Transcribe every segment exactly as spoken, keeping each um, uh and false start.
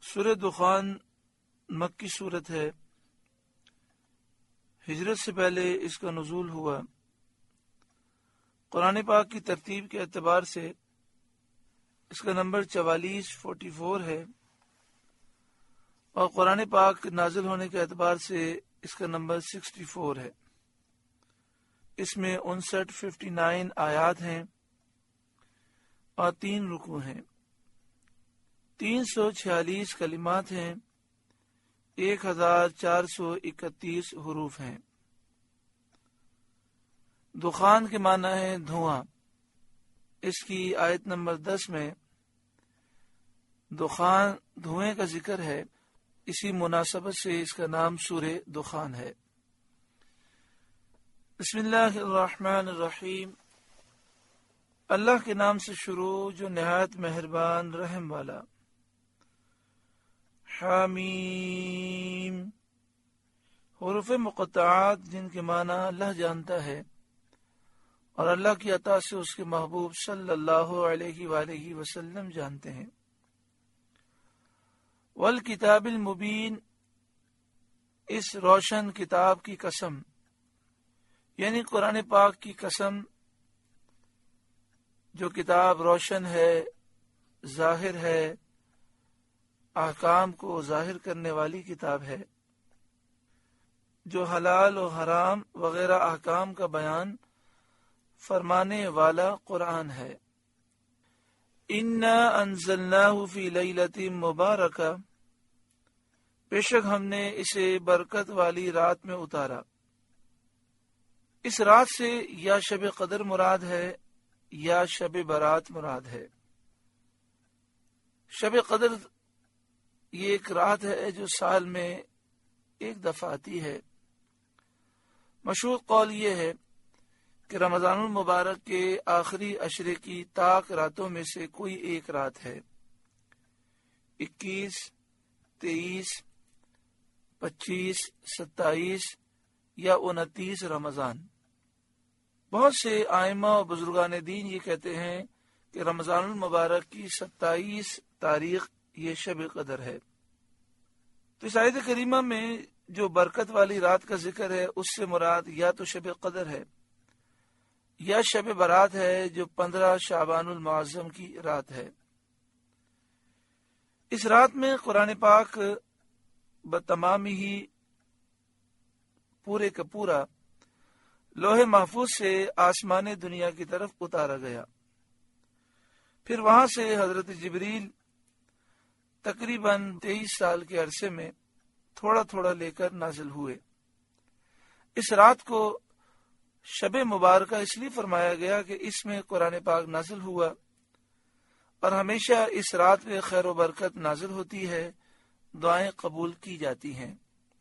سورہ دخان مکی صورت ہے. ہجرت سے پہلے اس کا نزول ہوا. قرآن پاک کی ترتیب کے اعتبار سے اس کا نمبر چوالیس فورٹی فور ہے اور قرآن پاک نازل ہونے کے اعتبار سے اس کا نمبر سکسٹی فور ہے. اس میں انسٹھ ففٹی نائن آیات ہیں اور تین رکوع ہیں. تین سو چھیالیس کلمات ہیں. ایک ہزار چار سو اکتیس حروف ہیں. دخان کے معنی ہے دھواں. اس کی آیت نمبر دس میں دخان دھوئیں کا ذکر ہے. اسی مناسبت سے اس کا نام سورہ دخان ہے. بسم اللہ الرحمن الرحیم. اللہ کے نام سے شروع جو نہایت مہربان رحم والا. حامیم. حروف مقطعات جن کے معنی اللہ جانتا ہے اور اللہ کی عطا سے اس کے محبوب صلی اللہ علیہ وآلہ وسلم جانتے ہیں. والکتاب المبین. اس روشن کتاب کی قسم یعنی قرآن پاک کی قسم جو کتاب روشن ہے، ظاہر ہے، احکام کو ظاہر کرنے والی کتاب ہے، جو حلال و حرام وغیرہ احکام کا بیان فرمانے والا قرآن ہے. انا انزلناہ فی لیلۃ مبارکہ. بے شک ہم نے اسے برکت والی رات میں اتارا. اس رات سے یا شب قدر مراد ہے یا شب برات مراد ہے. شب قدر یہ ایک رات ہے جو سال میں ایک دفعہ آتی ہے. مشہور قول یہ ہے کہ رمضان المبارک کے آخری عشرے کی طاق راتوں میں سے کوئی ایک رات ہے. اکیس، تیئیس، پچیس، ستائیس یا انتیس رمضان. بہت سے ائمہ و بزرگان دین یہ کہتے ہیں کہ رمضان المبارک کی ستائیس تاریخ یہ شب قدر ہے. تو اس آیت کریمہ میں جو برکت والی رات کا ذکر ہے اس سے مراد یا تو شب قدر ہے یا شب برات ہے جو پندرہ شعبان المعظم کی رات ہے. اس رات میں قرآن پاک بتمام ہی پورے کا پورا لوح محفوظ سے آسمان دنیا کی طرف اتارا گیا. پھر وہاں سے حضرت جبریل تقریباً تیئیس سال کے عرصے میں تھوڑا تھوڑا لے کر نازل ہوئے. اس رات کو شب مبارکہ اس لیے فرمایا گیا کہ اس میں قرآن پاک نازل ہوا اور ہمیشہ اس رات میں خیر و برکت نازل ہوتی ہے، دعائیں قبول کی جاتی ہیں.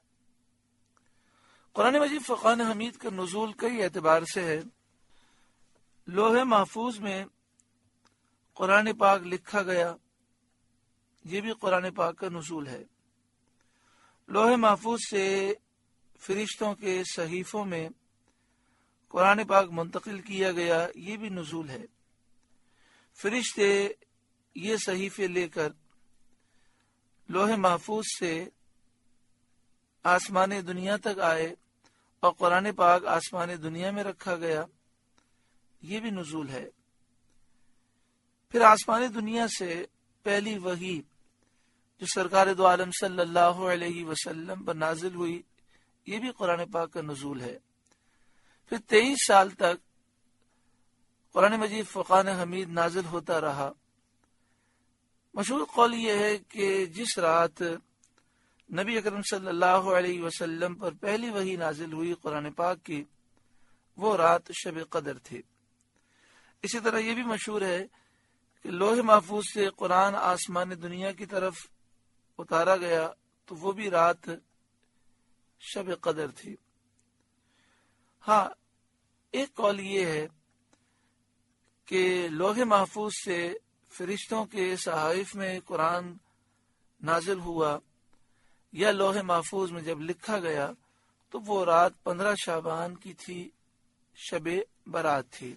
قرآن مجید فرقان حمید کا نزول کئی اعتبار سے ہے. لوح محفوظ میں قرآن پاک لکھا گیا، یہ بھی قرآن پاک کا نزول ہے. لوح محفوظ سے فرشتوں کے صحیفوں میں قرآن پاک منتقل کیا گیا، یہ بھی نزول ہے. فرشتے یہ صحیفے لے کر لوح محفوظ سے آسمان دنیا تک آئے اور قرآن پاک آسمان دنیا میں رکھا گیا، یہ بھی نزول ہے. پھر آسمان دنیا سے پہلی وحی جو سرکار دو عالم صلی اللہ علیہ وسلم پر نازل ہوئی، یہ بھی قرآن پاک کا نزول ہے. پھر تیئیس سال تک قرآن مجید فرقان حمید نازل ہوتا رہا. مشہور قول یہ ہے کہ جس رات نبی اکرم صلی اللہ علیہ وسلم پر پہلی وحی نازل ہوئی قرآن پاک کی، وہ رات شب قدر تھی. اسی طرح یہ بھی مشہور ہے کہ لوح محفوظ سے قرآن آسمان دنیا کی طرف اتارا گیا تو وہ بھی رات شب قدر تھی. ہاں، ایک قول یہ ہے کہ لوح محفوظ سے فرشتوں کے صحائف میں قرآن نازل ہوا یا لوح محفوظ میں جب لکھا گیا تو وہ رات پندرہ شعبان کی تھی، شب برات تھی.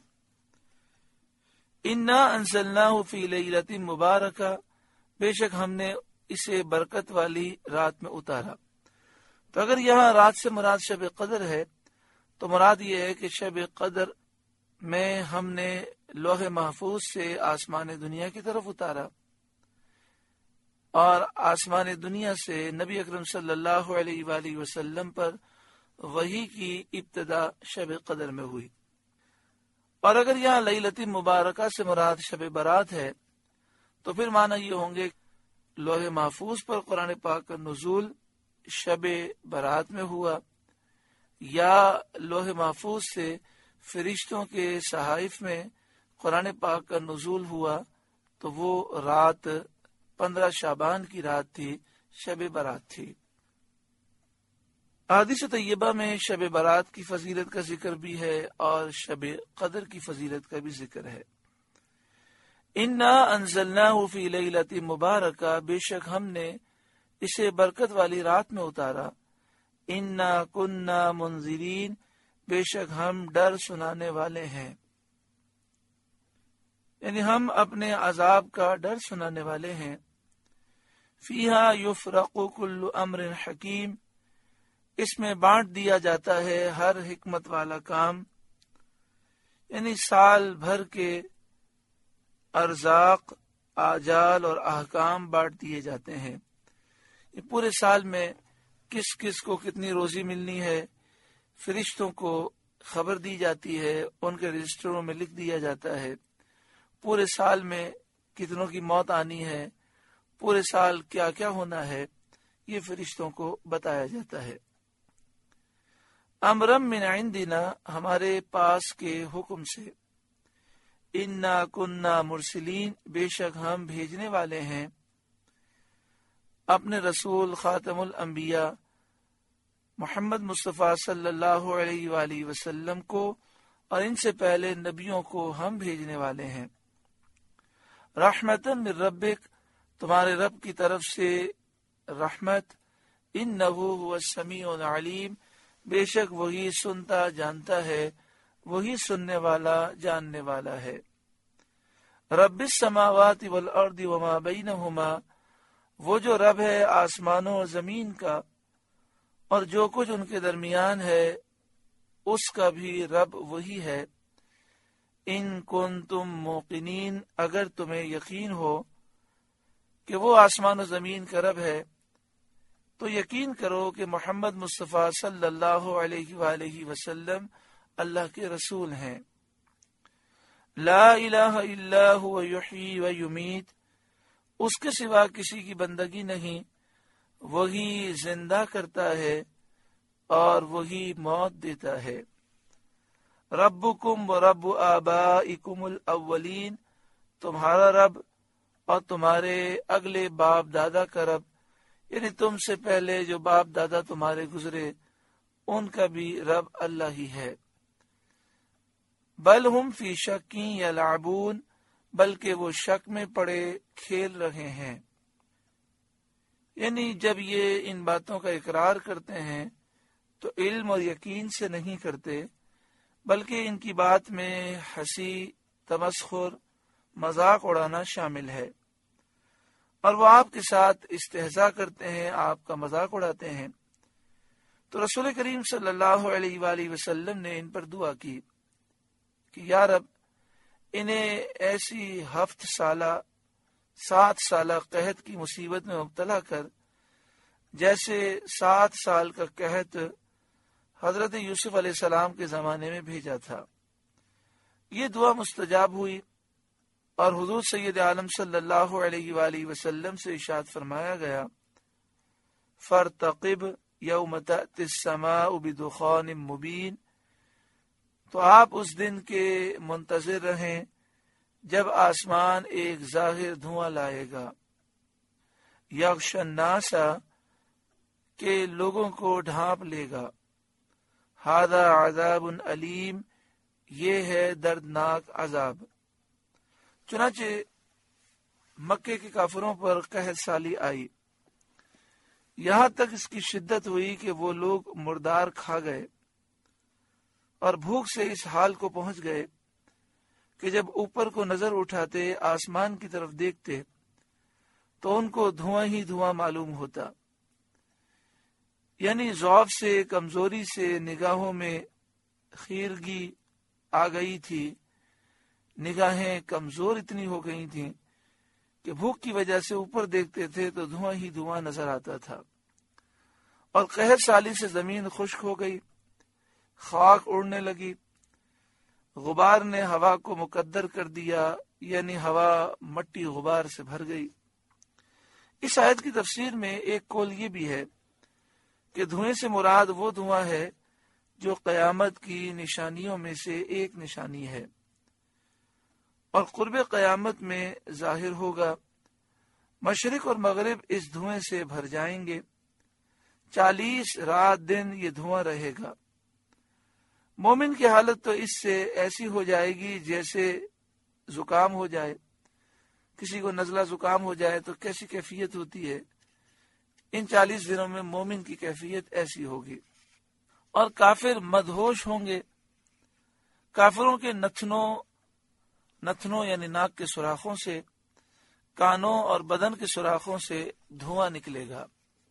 انا انزلناہ فی لیلۃ مبارکہ. بے شک ہم نے اسے برکت والی رات میں اتارا۔ تو اگر یہاں رات سے مراد شب قدر ہے تو مراد یہ ہے کہ شب قدر میں ہم نے لوح محفوظ سے آسمان دنیا کی طرف اتارا، اور آسمان دنیا سے نبی اکرم صلی اللہ علیہ وآلہ وسلم پر وحی کی ابتدا شب قدر میں ہوئی۔ اور اگر یہاں لیلۃ مبارکہ سے مراد شب برات ہے تو پھر معنی یہ ہوں گے لوح محفوظ پر قرآن پاک کا نزول شب برات میں ہوا، یا لوح محفوظ سے فرشتوں کے صحائف میں قرآن پاک کا نزول ہوا تو وہ رات پندرہ شعبان کی رات تھی، شب برات تھی۔ احادیث طیبہ میں شب برات کی فضیلت کا ذکر بھی ہے اور شب قدر کی فضیلت کا بھی ذکر ہے۔ انا انزلناہ فی لیلۃ مبارکہ، بے شک ہم نے اسے برکت والی رات میں اتارا۔ انا کننا منذرین، بے شک ہم ڈر سنانے والے ہیں، یعنی ہم اپنے عذاب کا ڈر سنانے والے ہیں۔ فیہا یفرق کل امر حکیم، اس میں بانٹ دیا جاتا ہے ہر حکمت والا کام، یعنی سال بھر کے ارزاق، آجال اور احکام بانٹ دیے جاتے ہیں۔ یہ پورے سال میں کس کس کو کتنی روزی ملنی ہے فرشتوں کو خبر دی جاتی ہے، ان کے رجسٹروں میں لکھ دیا جاتا ہے۔ پورے سال میں کتنوں کی موت آنی ہے، پورے سال کیا کیا ہونا ہے، یہ فرشتوں کو بتایا جاتا ہے۔ امرم من عندنا، ہمارے پاس کے حکم سے۔ انا کننا مرسلین، بے شک ہم بھیجنے والے ہیں اپنے رسول خاتم الانبیاء محمد مصطفیٰ صلی اللہ علیہ وآلہ وسلم کو، اور ان سے پہلے نبیوں کو ہم بھیجنے والے ہیں۔ رحمتاً من ربک، تمہارے رب کی طرف سے رحمت۔ انہ هو السمیع العلیم، بے شک وہی سنتا جانتا ہے، وہی سننے والا جاننے والا ہے۔ رب السماوات والارض وما بینہما، وہ جو رب ہے آسمانوں اور زمین کا اور جو کچھ ان کے درمیان ہے، اس کا بھی رب وہی ہے۔ ان کنتم موقنین، اگر تمہیں یقین ہو کہ وہ آسمان و زمین کا رب ہے تو یقین کرو کہ محمد مصطفیٰ صلی اللہ علیہ وآلہ وسلم اللہ کے رسول ہیں۔ لا الہ الا هو یحیی و یمیت، اس کے سوا کسی کی بندگی نہیں، وہی زندہ کرتا ہے اور وہی موت دیتا ہے۔ ربکم و رب آبائکم الاولین، تمہارا رب اور تمہارے اگلے باپ دادا کا رب، یعنی تم سے پہلے جو باپ دادا تمہارے گزرے ان کا بھی رب اللہ ہی ہے۔ بل ہم فی شک یلعبون، بلکہ وہ شک میں پڑے کھیل رہے ہیں۔ یعنی جب یہ ان باتوں کا اقرار کرتے ہیں تو علم اور یقین سے نہیں کرتے، بلکہ ان کی بات میں ہنسی، تمسخر، مذاق اڑانا شامل ہے، اور وہ آپ کے ساتھ استہزاء کرتے ہیں، آپ کا مذاق اڑاتے ہیں۔ تو رسول کریم صلی اللہ علیہ وآلہ وسلم نے ان پر دعا کی کہ یا رب، انہیں ایسی ہفت سالہ سات سالہ قحط کی مصیبت میں مبتلا کر جیسے سات سال کا قحط حضرت یوسف علیہ السلام کے زمانے میں بھیجا تھا۔ یہ دعا مستجاب ہوئی، اور حضور سید عالم صلی اللہ علیہ وآلہ وسلم سے ارشاد فرمایا گیا، فارتقب یوم تأتی السماء بدخان مبین، تو آپ اس دن کے منتظر رہیں جب آسمان ایک ظاہر دھواں لائے گا، یغش الناس، کے لوگوں کو ڈھانپ لے گا، ھذا عذاب علیم، یہ ہے دردناک عذاب۔ چنانچہ مکے کے کافروں پر قحط سالی آئی، یہاں تک اس کی شدت ہوئی کہ وہ لوگ مردار کھا گئے اور بھوک سے اس حال کو پہنچ گئے کہ جب اوپر کو نظر اٹھاتے، آسمان کی طرف دیکھتے تو ان کو دھواں ہی دھواں معلوم ہوتا، یعنی ضعف سے، کمزوری سے نگاہوں میں خیرگی آ گئی تھی، نگاہیں کمزور اتنی ہو گئی تھیں کہ بھوک کی وجہ سے اوپر دیکھتے تھے تو دھواں ہی دھواں نظر آتا تھا، اور قہر سالی سے زمین خشک ہو گئی، خاک اڑنے لگی، غبار نے ہوا کو مقدر کر دیا، یعنی ہوا مٹی غبار سے بھر گئی۔ اس آیت کی تفسیر میں ایک قول یہ بھی ہے کہ دھوئیں سے مراد وہ دھواں ہے جو قیامت کی نشانیوں میں سے ایک نشانی ہے اور قرب قیامت میں ظاہر ہوگا۔ مشرق اور مغرب اس دھوئیں سے بھر جائیں گے، چالیس رات دن یہ دھواں رہے گا۔ مومن کی حالت تو اس سے ایسی ہو جائے گی جیسے زکام ہو جائے، کسی کو نزلہ زکام ہو جائے تو کیسی کیفیت ہوتی ہے، ان چالیس دنوں میں مومن کی کیفیت ایسی ہوگی۔ اور کافر مدہوش ہوں گے، کافروں کے نتنوں نتنوں یعنی ناک کے سوراخوں سے، کانوں اور بدن کے سوراخوں سے دھواں نکلے گا۔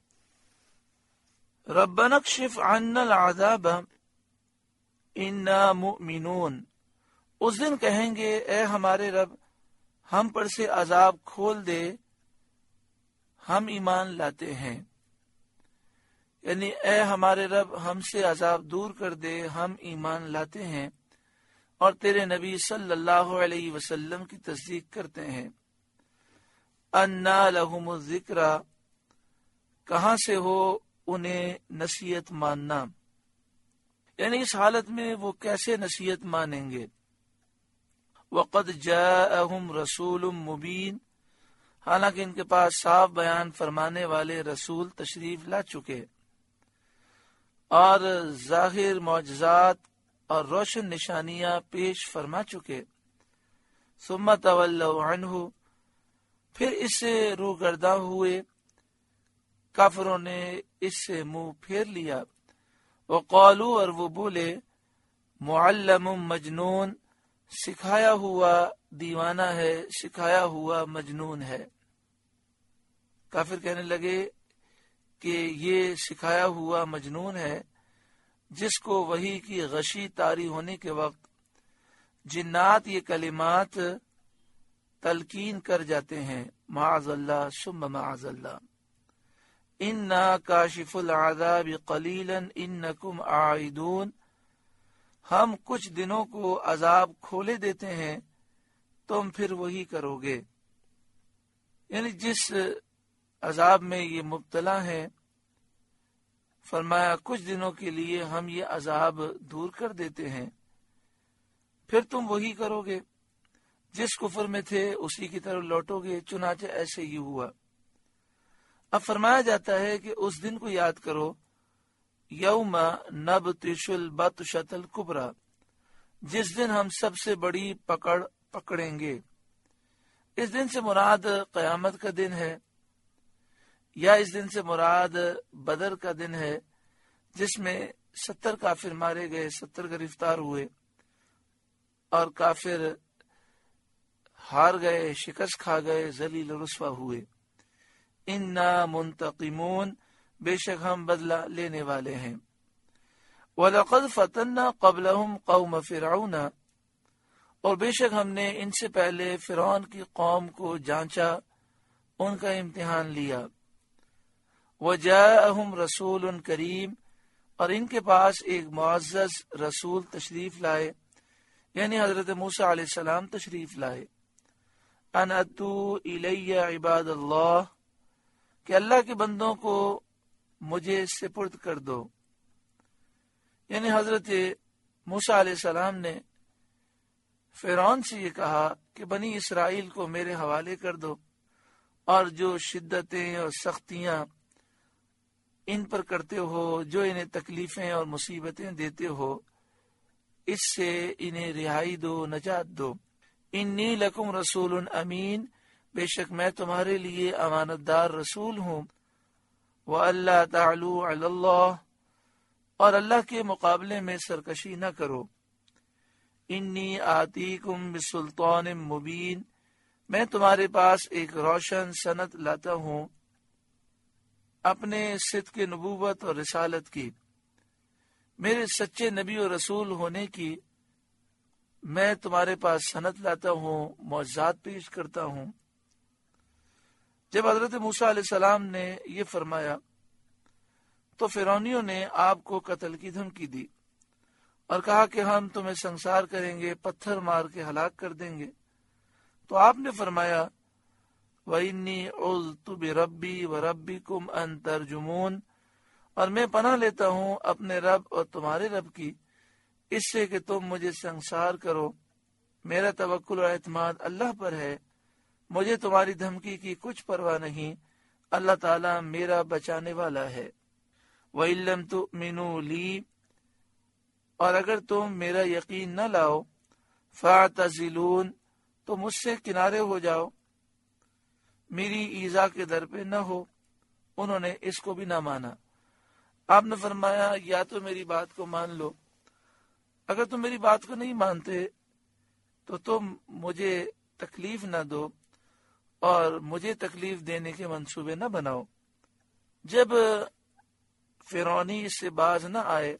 ربنا اکشف عنا العذاب انا مؤمنون، اس دن کہیں گے اے ہمارے رب ہم پر سے عذاب کھول دے، ہم ایمان لاتے ہیں، یعنی اے ہمارے رب ہم سے عذاب دور کر دے، ہم ایمان لاتے ہیں اور تیرے نبی صلی اللہ علیہ وسلم کی تصدیق کرتے ہیں۔ انا لہم الذکر، کہاں سے ہو انہیں نصیحت ماننا، یعنی اس حالت میں وہ کیسے نصیحت مانیں گے۔ وقد جاءہم رسول مبین، حالانکہ ان کے پاس صاف بیان فرمانے والے رسول تشریف لا چکے اور ظاہر معجزات اور روشن نشانیاں پیش فرما چکے۔ ثم تولوا عنہ، پھر اس سے روگرداں ہوئے، کافروں نے اس سے منہ پھیر لیا۔ وقالو، اور وہ بولے، معلم مجنون، سکھایا ہوا دیوانہ ہے، سکھایا ہوا مجنون ہے۔ کافر کہنے لگے کہ یہ سکھایا ہوا مجنون ہے، جس کو وحی کی غشی طاری ہونے کے وقت جنات یہ کلمات تلقین کر جاتے ہیں، معاذ اللہ ثم معاذ اللہ۔ انا کاشف العذاب قلیلا انکم عائدون، ہم کچھ دنوں کو عذاب کھولے دیتے ہیں، تم پھر وہی کرو گے، یعنی جس عذاب میں یہ مبتلا ہیں، فرمایا کچھ دنوں کے لیے ہم یہ عذاب دور کر دیتے ہیں، پھر تم وہی کرو گے، جس کفر میں تھے اسی کی طرف لوٹو گے۔ چنانچہ ایسے ہی ہوا۔ اب فرمایا جاتا ہے کہ اس دن کو یاد کرو، یوم نبطش البطشۃ الکبریٰ، جس دن ہم سب سے بڑی پکڑ پکڑیں گے۔ اس دن سے مراد قیامت کا دن ہے، یا اس دن سے مراد بدر کا دن ہے، جس میں ستر کافر مارے گئے، ستر گرفتار ہوئے اور کافر ہار گئے، شکست کھا گئے، ذلیل و رسوا ہوئے۔ انا منتقمون، بے شک ہم بدلہ لینے والے ہیں۔ وَلَقَدْ فَتَنَّا قَبْلَهُمْ قَوْمَ فِرْعَوْنَ، اور بے شک ہم نے ان سے پہلے فرعون کی قوم کو جانچا، ان کا امتحان لیا۔ وَجَاءَهُمْ رَسُولٌ كَرِيمٌ، اور ان کے پاس ایک معزز رسول تشریف لائے، یعنی حضرت موسیٰ علیہ السلام تشریف لائے۔ ان اتوا الی عباد اللہ، کہ اللہ کے بندوں کو مجھے سپرد کر دو، یعنی حضرت موسیٰ علیہ السلام نے فرعون سے یہ کہا کہ بنی اسرائیل کو میرے حوالے کر دو، اور جو شدتیں اور سختیاں ان پر کرتے ہو، جو انہیں تکلیفیں اور مصیبتیں دیتے ہو، اس سے انہیں رہائی دو، نجات دو۔ انی لکم رسول امین، بے شک میں تمہارے لیے امانت دار رسول ہوں۔ وَأَلَّا تَعْلُوا عَلَى اللَّهِ، اور اللہ کے مقابلے میں سرکشی نہ کرو۔ انی آتیکم بسلطان مبین، میں تمہارے پاس ایک روشن سند لاتا ہوں اپنے صدق نبوت اور رسالت کی، میرے سچے نبی اور رسول ہونے کی میں تمہارے پاس سند لاتا ہوں، معجزات پیش کرتا ہوں۔ جب حضرت موسیٰ علیہ السلام نے یہ فرمایا تو فرعونیوں نے آپ کو قتل کی دھمکی دی اور کہا کہ ہم تمہیں سنسار کریں گے، پتھر مار کے ہلاک کر دیں گے۔ تو آپ نے فرمایا وَإِنِّي عُذْتُ بِرَبِّي وَرَبِّكُمْ أَن تَرْجُمُونَ، اور میں پناہ لیتا ہوں اپنے رب اور تمہارے رب کی اس سے کہ تم مجھے سنسار کرو۔ میرا توکل اور اعتماد اللہ پر ہے، مجھے تمہاری دھمکی کی کچھ پرواہ نہیں، اللہ تعالیٰ میرا بچانے والا ہے۔ وَإِن لَّمْ تُؤْمِنُوا لِي، اور اگر تم میرا یقین نہ لاؤ، فَاعْتَزِلُونِ، تو مجھ سے کنارے ہو جاؤ، میری ایذا کے در پہ نہ ہو۔ انہوں نے اس کو بھی نہ مانا۔ آپ نے فرمایا یا تو میری بات کو مان لو، اگر تم میری بات کو نہیں مانتے تو تم مجھے تکلیف نہ دو اور مجھے تکلیف دینے کے منصوبے نہ بناؤ۔ جب فرعونی اس سے باز نہ آئے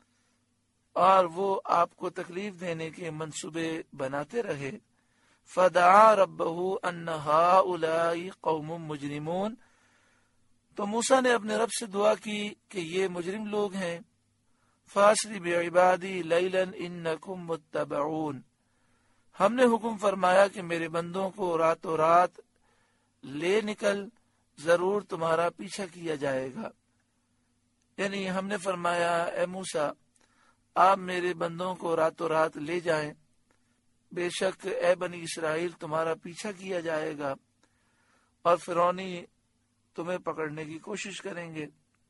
اور وہ آپ کو تکلیف دینے کے منصوبے بناتے رہے، فدعا ربہ ان ہؤلاء قوم مجرمون، تو موسیٰ نے اپنے رب سے دعا کی کہ یہ مجرم لوگ ہیں۔ فاسر بعبادی لیلا انکم متبعون، ہم نے حکم فرمایا کہ میرے بندوں کو راتوں رات لے نکل، ضرور تمہارا پیچھا کیا جائے گا۔ یعنی ہم نے فرمایا اے موسیٰ آپ میرے بندوں کو راتوں رات لے جائیں، بے شک اے بنی اسرائیل تمہارا پیچھا کیا جائے گا اور فرعونی تمہیں پکڑنے کی کوشش کریں گے۔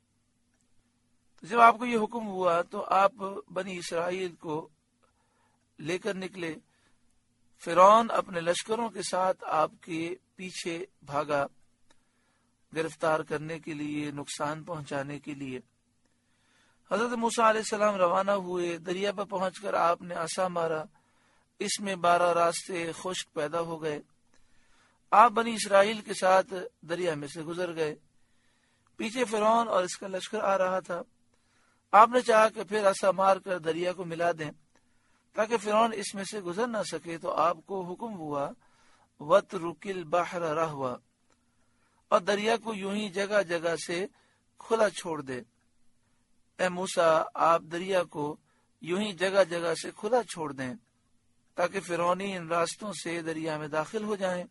تو جب آپ کو یہ حکم ہوا تو آپ بنی اسرائیل کو لے کر نکلے۔ فرعون اپنے لشکروں کے ساتھ آپ کے پیچھے بھاگا، گرفتار کرنے کے لیے، نقصان پہنچانے کے لیے۔ حضرت موسیٰ علیہ السلام روانہ ہوئے، دریا پر پہنچ کر آپ نے عصا مارا، اس میں بارہ راستے خشک پیدا ہو گئے۔ آپ بنی اسرائیل کے ساتھ دریا میں سے گزر گئے، پیچھے فرعون اور اس کا لشکر آ رہا تھا۔ آپ نے چاہا کہ پھر عصا مار کر دریا کو ملا دیں تاکہ فرعون اس میں سے گزر نہ سکے، تو آپ کو حکم ہوا وَاتْرُكِ الْبَحْرَ رَهْوًا، اور دریا کو یوں ہی جگہ جگہ سے کھلا چھوڑ دے۔ اے موسیٰ آپ دریا کو یوں ہی جگہ جگہ سے کھلا چھوڑ دیں تاکہ فرعونی ان راستوں سے دریا میں داخل ہو جائیں۔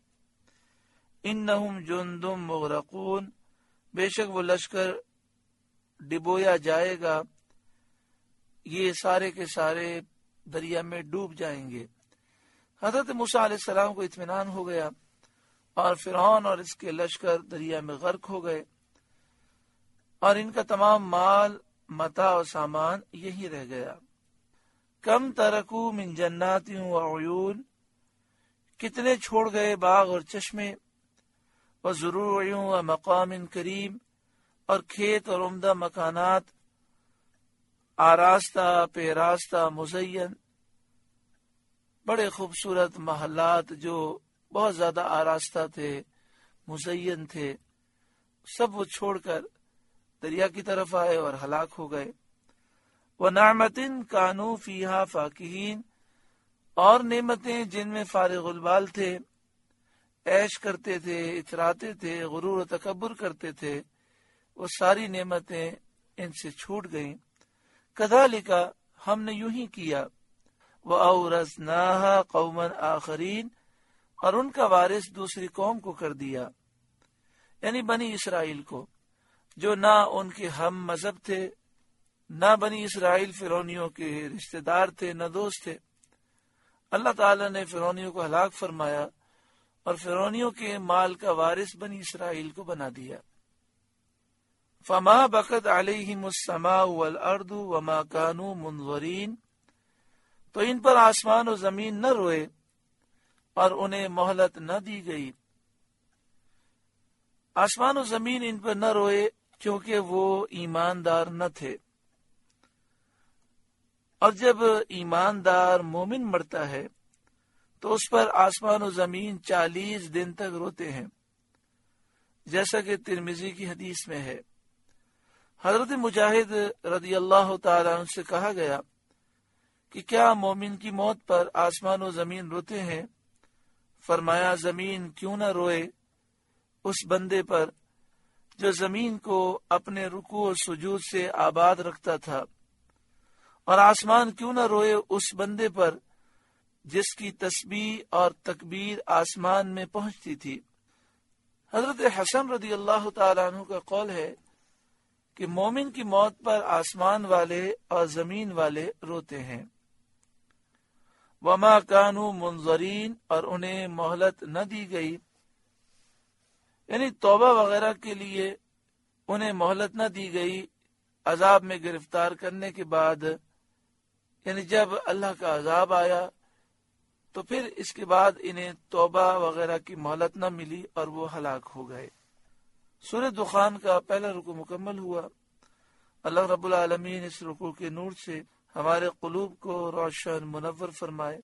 انہم جندم مغرقون، بے شک وہ لشکر ڈبویا جائے گا، یہ سارے کے سارے دریا میں ڈوب جائیں گے۔ حضرت موسیٰ علیہ السلام کو اطمینان ہو گیا اور فرعون اور اس کے لشکر دریا میں غرق ہو گئے اور ان کا تمام مال، متاع و سامان یہی رہ گیا۔ کم ترکو من جنات و عیون، کتنے چھوڑ گئے باغ اور چشمے، و زروع و مقام کریم، اور کھیت اور عمدہ مکانات، آراستہ پیراستہ مزین، بڑے خوبصورت محلات جو بہت زیادہ آراستہ تھے، مزین تھے، سب وہ چھوڑ کر دریا کی طرف آئے اور ہلاک ہو گئے۔ وَنَعْمَةٍ كَانُوا فِيهَا فَاكِهِينَ، اور نعمتیں جن میں فارغ البال تھے، عیش کرتے تھے، اتراتے تھے، غرور و تکبر کرتے تھے، وہ ساری نعمتیں ان سے چھوٹ گئیں۔ كَذَلِكَ، ہم نے یوں ہی کیا، وَأَوْرَثْنَاهَا قَوْمًا آخَرِينَ، اور ان کا وارث دوسری قوم کو کر دیا، یعنی بنی اسرائیل کو، جو نہ ان کے ہم مذہب تھے، نہ بنی اسرائیل فرعونیوں کے رشتہ دار تھے، نہ دوست تھے۔ اللہ تعالیٰ نے فرعونیوں کو ہلاک فرمایا اور فرعونیوں کے مال کا وارث بنی اسرائیل کو بنا دیا۔ فما بقت علیہم السماء والارض وما كانوا منظرین، تو ان پر آسمان و زمین نہ روئے اور انہیں مہلت نہ دی گئی۔ آسمان و زمین ان پر نہ روئے کیونکہ وہ ایماندار نہ تھے، اور جب ایماندار مومن مرتا ہے تو اس پر آسمان و زمین چالیس دن تک روتے ہیں، جیسا کہ ترمذی کی حدیث میں ہے۔ حضرت مجاہد رضی اللہ تعالی عنہ سے کہا گیا کہ کیا مومن کی موت پر آسمان و زمین روتے ہیں؟ فرمایا زمین کیوں نہ روئے اس بندے پر جو زمین کو اپنے رکوع و سجود سے آباد رکھتا تھا، اور آسمان کیوں نہ روئے اس بندے پر جس کی تسبیح اور تکبیر آسمان میں پہنچتی تھی۔ حضرت حسن رضی اللہ تعالیٰ عنہ کا قول ہے کہ مومن کی موت پر آسمان والے اور زمین والے روتے ہیں۔ وما کانوا منظرین، اور انہیں مہلت نہ دی گئی، یعنی توبہ وغیرہ کے لیے انہیں مہلت نہ دی گئی عذاب میں گرفتار کرنے کے بعد، یعنی جب اللہ کا عذاب آیا تو پھر اس کے بعد انہیں توبہ وغیرہ کی مہلت نہ ملی اور وہ ہلاک ہو گئے۔ سورہ دخان کا پہلا رکوع مکمل ہوا۔ اللہ رب العالمین اس رکوع کے نور سے ہمارے قلوب کو روشن منور فرمائے۔